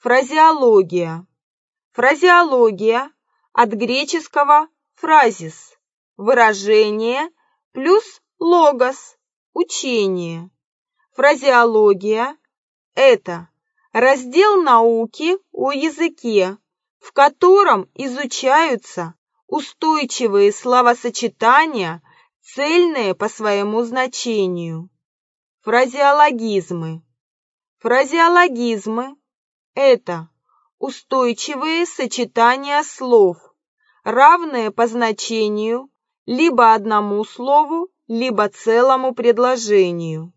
Фразеология. Фразеология от греческого фразис – выражение плюс логос – учение. Фразеология – это раздел науки о языке, в котором изучаются устойчивые словосочетания, цельные по своему значению. Фразеологизмы. Фразеологизмы – это устойчивые сочетания слов, равные по значению либо одному слову, либо целому предложению.